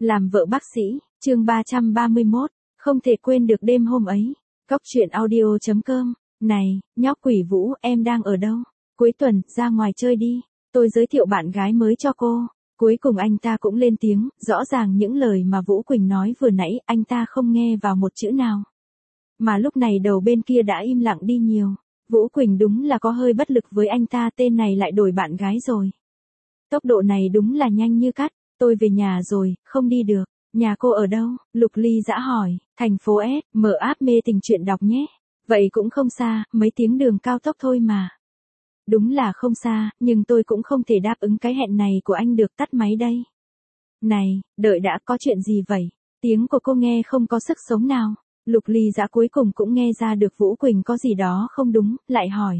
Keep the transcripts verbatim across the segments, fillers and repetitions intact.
Làm vợ bác sĩ, chương ba trăm ba mươi mốt, không thể quên được đêm hôm ấy. Cóc truyện audio chấm com, này, nhóc quỷ Vũ, em đang ở đâu? Cuối tuần, ra ngoài chơi đi, tôi giới thiệu bạn gái mới cho cô. Cuối cùng anh ta cũng lên tiếng, rõ ràng những lời mà Vũ Quỳnh nói vừa nãy, anh ta không nghe vào một chữ nào. Mà lúc này đầu bên kia đã im lặng đi nhiều. Vũ Quỳnh đúng là có hơi bất lực với anh ta, tên này lại đổi bạn gái rồi. Tốc độ này đúng là nhanh như cắt. Tôi về nhà rồi, không đi được. Nhà cô ở đâu? Lục Ly dã hỏi. Thành phố S, mở app mê tình truyện đọc nhé. Vậy cũng không xa, mấy tiếng đường cao tốc thôi mà. Đúng là không xa, nhưng tôi cũng không thể đáp ứng cái hẹn này của anh được, tắt máy đây. Này, đợi đã, có chuyện gì vậy? Tiếng của cô nghe không có sức sống nào. Lục Ly dã cuối cùng cũng nghe ra được Vũ Quỳnh có gì đó không đúng, lại hỏi.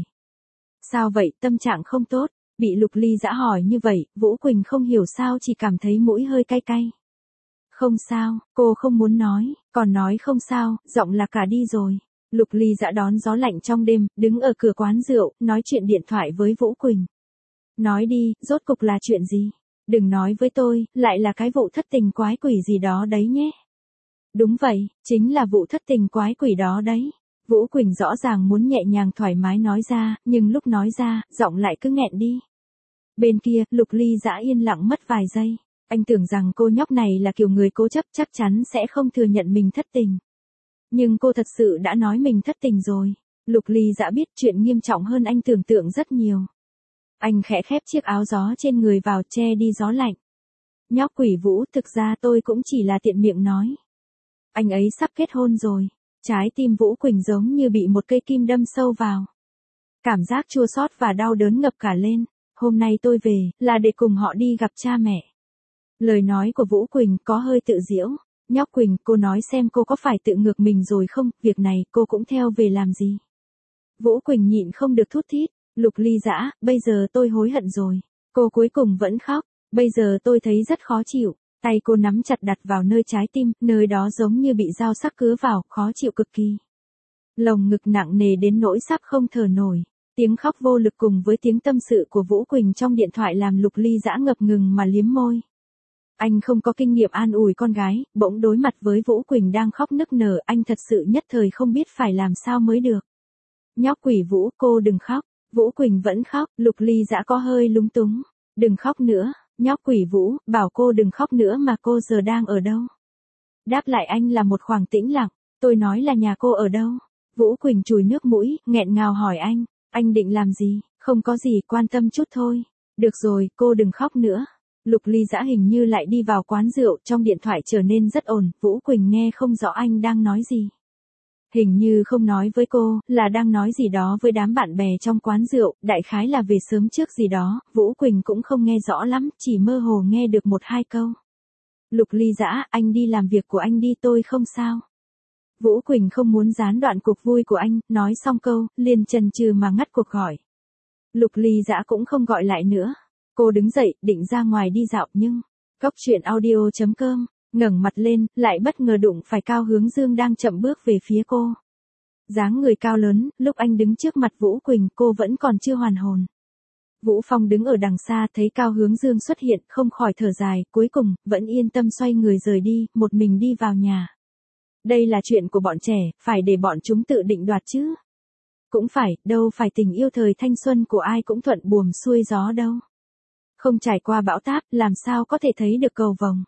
Sao vậy, tâm trạng không tốt? Bị Lục Ly dã hỏi như vậy, Vũ Quỳnh không hiểu sao chỉ cảm thấy mũi hơi cay cay. Không sao, cô không muốn nói, còn nói không sao, giọng là cả đi rồi. Lục Ly dã đón gió lạnh trong đêm, đứng ở cửa quán rượu, nói chuyện điện thoại với Vũ Quỳnh. Nói đi, rốt cục là chuyện gì? Đừng nói với tôi, lại là cái vụ thất tình quái quỷ gì đó đấy nhé. Đúng vậy, chính là vụ thất tình quái quỷ đó đấy. Vũ Quỳnh rõ ràng muốn nhẹ nhàng thoải mái nói ra, nhưng lúc nói ra, giọng lại cứ nghẹn đi. Bên kia, Lục Ly dã yên lặng mất vài giây. Anh tưởng rằng cô nhóc này là kiểu người cố chấp, chắc chắn sẽ không thừa nhận mình thất tình. Nhưng cô thật sự đã nói mình thất tình rồi. Lục Ly dã biết chuyện nghiêm trọng hơn anh tưởng tượng rất nhiều. Anh khẽ khép chiếc áo gió trên người vào, che đi gió lạnh. Nhóc quỷ Vũ, thực ra tôi cũng chỉ là tiện miệng nói. Anh ấy sắp kết hôn rồi. Trái tim Vũ Quỳnh giống như bị một cây kim đâm sâu vào. Cảm giác chua xót và đau đớn ngập cả lên. Hôm nay tôi về, là để cùng họ đi gặp cha mẹ. Lời nói của Vũ Quỳnh có hơi tự giễu. Nhóc Quỳnh, cô nói xem cô có phải tự ngược mình rồi không, việc này cô cũng theo về làm gì? Vũ Quỳnh nhịn không được thút thít. Lục Ly dã, bây giờ tôi hối hận rồi. Cô cuối cùng vẫn khóc. Bây giờ tôi thấy rất khó chịu. Tay cô nắm chặt đặt vào nơi trái tim, nơi đó giống như bị dao sắc cứa vào, khó chịu cực kỳ. Lồng ngực nặng nề đến nỗi sắp không thở nổi. Tiếng khóc vô lực cùng với tiếng tâm sự của Vũ Quỳnh trong điện thoại làm Lục Ly dã ngập ngừng mà liếm môi. Anh không có kinh nghiệm an ủi con gái, bỗng đối mặt với Vũ Quỳnh đang khóc nức nở, anh thật sự nhất thời không biết phải làm sao mới được. Nhóc quỷ Vũ, cô đừng khóc. Vũ Quỳnh vẫn khóc, Lục Ly dã có hơi lúng túng. Đừng khóc nữa, nhóc quỷ Vũ, bảo cô đừng khóc nữa mà cô giờ đang ở đâu? Đáp lại anh là một khoảng tĩnh lặng. Tôi nói là nhà cô ở đâu? Vũ Quỳnh chùi nước mũi, nghẹn ngào hỏi anh. Anh định làm gì? Không có gì, quan tâm chút thôi. Được rồi, cô đừng khóc nữa. Lục Ly dã hình như lại đi vào quán rượu, trong điện thoại trở nên rất ồn, Vũ Quỳnh nghe không rõ anh đang nói gì. Hình như không nói với cô, là đang nói gì đó với đám bạn bè trong quán rượu, đại khái là về sớm trước gì đó, Vũ Quỳnh cũng không nghe rõ lắm, chỉ mơ hồ nghe được một hai câu. Lục Ly dã, anh đi làm việc của anh đi, tôi không sao. Vũ Quỳnh không muốn gián đoạn cuộc vui của anh, nói xong câu, liền chần chừ mà ngắt cuộc gọi. Lục Ly dã cũng không gọi lại nữa. Cô đứng dậy, định ra ngoài đi dạo nhưng, cóc truyện audio chấm com, ngẩng mặt lên, lại bất ngờ đụng phải Cao Hướng Dương đang chậm bước về phía cô. Dáng người cao lớn, lúc anh đứng trước mặt Vũ Quỳnh, cô vẫn còn chưa hoàn hồn. Vũ Phong đứng ở đằng xa thấy Cao Hướng Dương xuất hiện, không khỏi thở dài, cuối cùng, vẫn yên tâm xoay người rời đi, một mình đi vào nhà. Đây là chuyện của bọn trẻ, phải để bọn chúng tự định đoạt chứ. Cũng phải, đâu phải tình yêu thời thanh xuân của ai cũng thuận buồm xuôi gió đâu. Không trải qua bão táp, làm sao có thể thấy được cầu vồng.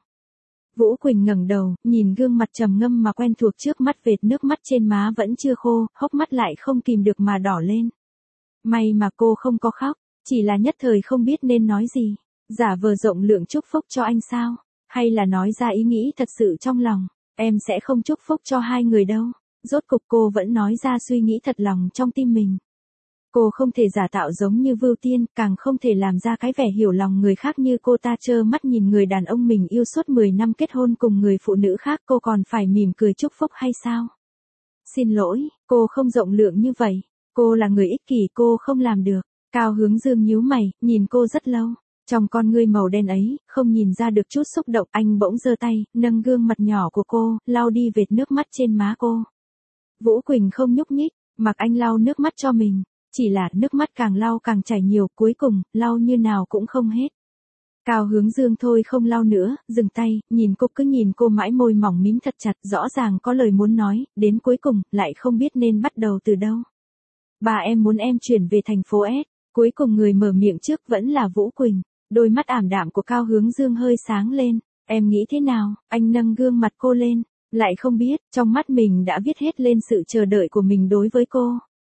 Vũ Quỳnh ngẩng đầu, nhìn gương mặt trầm ngâm mà quen thuộc trước mắt, vệt nước mắt trên má vẫn chưa khô, hốc mắt lại không kìm được mà đỏ lên. May mà cô không có khóc, chỉ là nhất thời không biết nên nói gì. Giả vờ rộng lượng chúc phúc cho anh sao? Hay là nói ra ý nghĩ thật sự trong lòng? Em sẽ không chúc phúc cho hai người đâu. Rốt cục cô vẫn nói ra suy nghĩ thật lòng trong tim mình. Cô không thể giả tạo giống như Vưu Tiên, càng không thể làm ra cái vẻ hiểu lòng người khác như cô ta, trơ mắt nhìn người đàn ông mình yêu suốt mười năm kết hôn cùng người phụ nữ khác, cô còn phải mỉm cười chúc phúc hay sao? Xin lỗi, cô không rộng lượng như vậy. Cô là người ích kỷ, cô không làm được. Cao Hướng Dương nhíu mày, nhìn cô rất lâu. Trong con ngươi màu đen ấy, không nhìn ra được chút xúc động, anh bỗng giơ tay, nâng gương mặt nhỏ của cô, lau đi vệt nước mắt trên má cô. Vũ Quỳnh không nhúc nhích, mặc anh lau nước mắt cho mình. Chỉ là nước mắt càng lau càng chảy nhiều, cuối cùng, lau như nào cũng không hết. Cao Hướng Dương thôi không lau nữa, dừng tay, nhìn cô cứ nhìn cô mãi, môi mỏng mím thật chặt, rõ ràng có lời muốn nói, đến cuối cùng, lại không biết nên bắt đầu từ đâu. Bà em muốn em chuyển về thành phố S, cuối cùng người mở miệng trước vẫn là Vũ Quỳnh, đôi mắt ảm đạm của Cao Hướng Dương hơi sáng lên, em nghĩ thế nào, anh nâng gương mặt cô lên, lại không biết, trong mắt mình đã viết hết lên sự chờ đợi của mình đối với cô.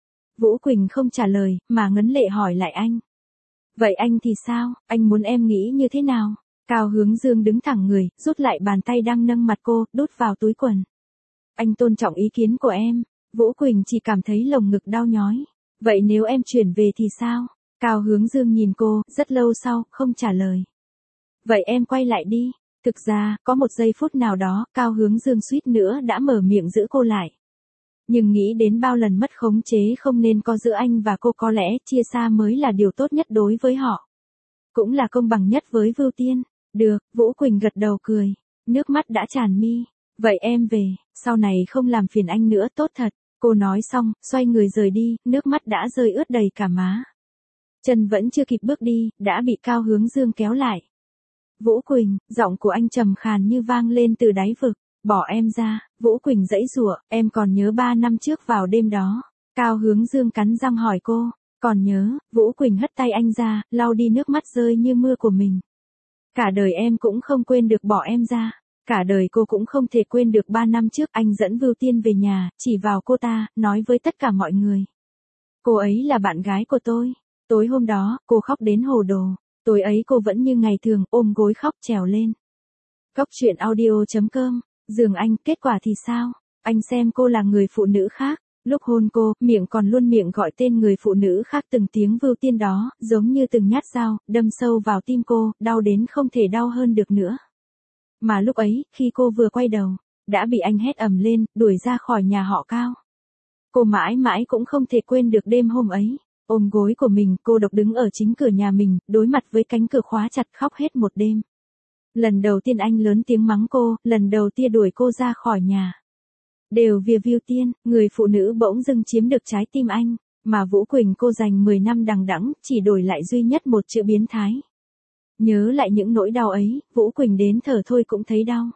Vũ Quỳnh không trả lời, mà ngấn lệ hỏi lại anh. Vậy anh thì sao, anh muốn em nghĩ như thế nào? Cao Hướng Dương đứng thẳng người, rút lại bàn tay đang nâng mặt cô, đút vào túi quần. Anh tôn trọng ý kiến của em. Vũ Quỳnh chỉ cảm thấy lồng ngực đau nhói. Vậy nếu em chuyển về thì sao? Cao Hướng Dương nhìn cô, rất lâu sau, không trả lời. Vậy em quay lại đi. Thực ra, có một giây phút nào đó, Cao Hướng Dương suýt nữa đã mở miệng giữ cô lại. Nhưng nghĩ đến bao lần mất khống chế không nên có giữa anh và cô, có lẽ chia xa mới là điều tốt nhất đối với họ. Cũng là công bằng nhất với Vưu Tiên. Được, Vũ Quỳnh gật đầu cười. Nước mắt đã tràn mi. Vậy em về, sau này không làm phiền anh nữa, tốt thật. Cô nói xong, xoay người rời đi, nước mắt đã rơi ướt đầy cả má. Chân vẫn chưa kịp bước đi, đã bị Cao Hướng Dương kéo lại. Vũ Quỳnh, giọng của anh trầm khàn như vang lên từ đáy vực. Bỏ em ra, Vũ Quỳnh giãy giụa, em còn nhớ ba năm trước vào đêm đó. Cao Hướng Dương cắn răng hỏi cô, còn nhớ, Vũ Quỳnh hất tay anh ra, lau đi nước mắt rơi như mưa của mình. Cả đời em cũng không quên được bỏ em ra, cả đời cô cũng không thể quên được ba năm trước anh dẫn Vưu Tiên về nhà, chỉ vào cô ta, nói với tất cả mọi người. Cô ấy là bạn gái của tôi. Tối hôm đó, cô khóc đến hồ đồ. Tối ấy cô vẫn như ngày thường, ôm gối khóc trèo lên. Cốc truyện audio chấm com. Dường anh, kết quả thì sao? Anh xem cô là người phụ nữ khác. Lúc hôn cô, miệng còn luôn miệng gọi tên người phụ nữ khác, từng tiếng Vưu Tiên đó, giống như từng nhát dao, đâm sâu vào tim cô, đau đến không thể đau hơn được nữa. Mà lúc ấy, khi cô vừa quay đầu, đã bị anh hét ầm lên, đuổi ra khỏi nhà họ Cao. Cô mãi mãi cũng không thể quên được đêm hôm ấy. Ôm gối của mình, cô độc đứng ở chính cửa nhà mình, đối mặt với cánh cửa khóa chặt, khóc hết một đêm. Lần đầu tiên anh lớn tiếng mắng cô, lần đầu tiên đuổi cô ra khỏi nhà. Đều vì Vưu Tiên, người phụ nữ bỗng dưng chiếm được trái tim anh, mà Vũ Quỳnh cô dành mười năm đằng đẵng, chỉ đổi lại duy nhất một chữ biến thái. Nhớ lại những nỗi đau ấy, Vũ Quỳnh đến thở thôi cũng thấy đau.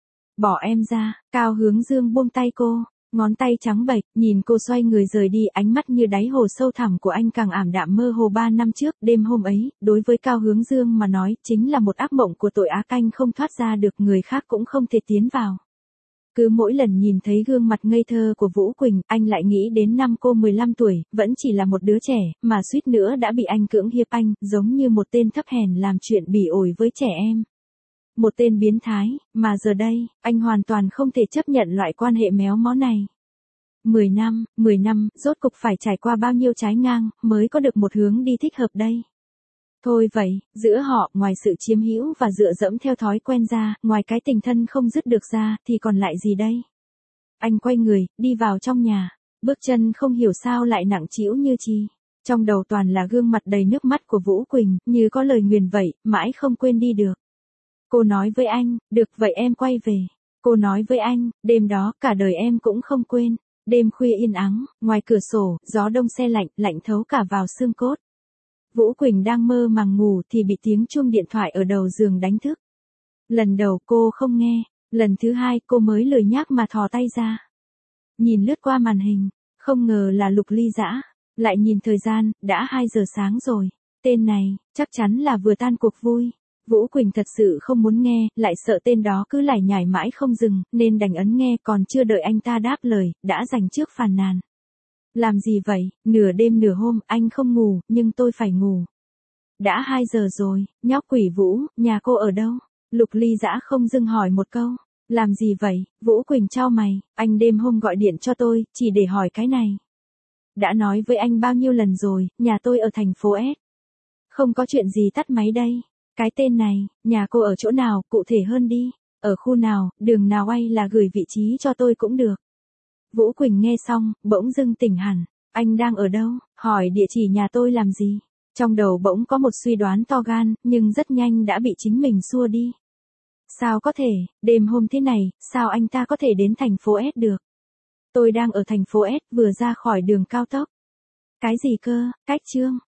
Bỏ em ra, Cao Hướng Dương buông tay cô, ngón tay trắng bệch, nhìn cô xoay người rời đi, ánh mắt như đáy hồ sâu thẳm của anh càng ảm đạm mơ hồ. Ba năm trước, đêm hôm ấy, đối với Cao Hướng Dương mà nói, chính là một ác mộng của tội ác, anh không thoát ra được, người khác cũng không thể tiến vào. Cứ mỗi lần nhìn thấy gương mặt ngây thơ của Vũ Quỳnh, anh lại nghĩ đến năm cô mười lăm tuổi, vẫn chỉ là một đứa trẻ, mà suýt nữa đã bị anh cưỡng hiếp anh, giống như một tên thấp hèn làm chuyện bỉ ổi với trẻ em. Một tên biến thái, mà giờ đây, anh hoàn toàn không thể chấp nhận loại quan hệ méo mó này. Mười năm, mười năm, rốt cục phải trải qua bao nhiêu trái ngang, mới có được một hướng đi thích hợp đây. Thôi vậy, giữa họ, ngoài sự chiếm hữu và dựa dẫm theo thói quen ra, ngoài cái tình thân không dứt được ra, thì còn lại gì đây? Anh quay người, đi vào trong nhà, bước chân không hiểu sao lại nặng trĩu như chi. Trong đầu toàn là gương mặt đầy nước mắt của Vũ Quỳnh, như có lời nguyền vậy, mãi không quên đi được. Cô nói với anh, được vậy em quay về. Cô nói với anh, đêm đó, cả đời em cũng không quên. Đêm khuya yên ắng, ngoài cửa sổ, gió đông se lạnh, lạnh thấu cả vào xương cốt. Vũ Quỳnh đang mơ màng ngủ thì bị tiếng chuông điện thoại ở đầu giường đánh thức. Lần đầu cô không nghe, lần thứ hai cô mới lười nhác mà thò tay ra. Nhìn lướt qua màn hình, không ngờ là Lục Ly Dã, lại nhìn thời gian, đã hai giờ sáng rồi. Tên này, chắc chắn là vừa tan cuộc vui. Vũ Quỳnh thật sự không muốn nghe, lại sợ tên đó cứ lải nhải mãi không dừng, nên đành ấn nghe, còn chưa đợi anh ta đáp lời, đã dành trước phàn nàn. Làm gì vậy, nửa đêm nửa hôm, anh không ngủ, nhưng tôi phải ngủ. Đã hai giờ rồi, nhóc quỷ Vũ, nhà cô ở đâu? Lục Ly Dã không dừng hỏi một câu. Làm gì vậy, Vũ Quỳnh chau mày, anh đêm hôm gọi điện cho tôi, chỉ để hỏi cái này. Đã nói với anh bao nhiêu lần rồi, nhà tôi ở thành phố S. Không có chuyện gì tắt máy đây. Cái tên này, nhà cô ở chỗ nào, cụ thể hơn đi. Ở khu nào, đường nào hay là gửi vị trí cho tôi cũng được. Vũ Quỳnh nghe xong, bỗng dưng tỉnh hẳn. Anh đang ở đâu? Hỏi địa chỉ nhà tôi làm gì? Trong đầu bỗng có một suy đoán to gan, nhưng rất nhanh đã bị chính mình xua đi. Sao có thể, đêm hôm thế này, sao anh ta có thể đến thành phố S được? Tôi đang ở thành phố S, vừa ra khỏi đường cao tốc. Cái gì cơ, cách Trương?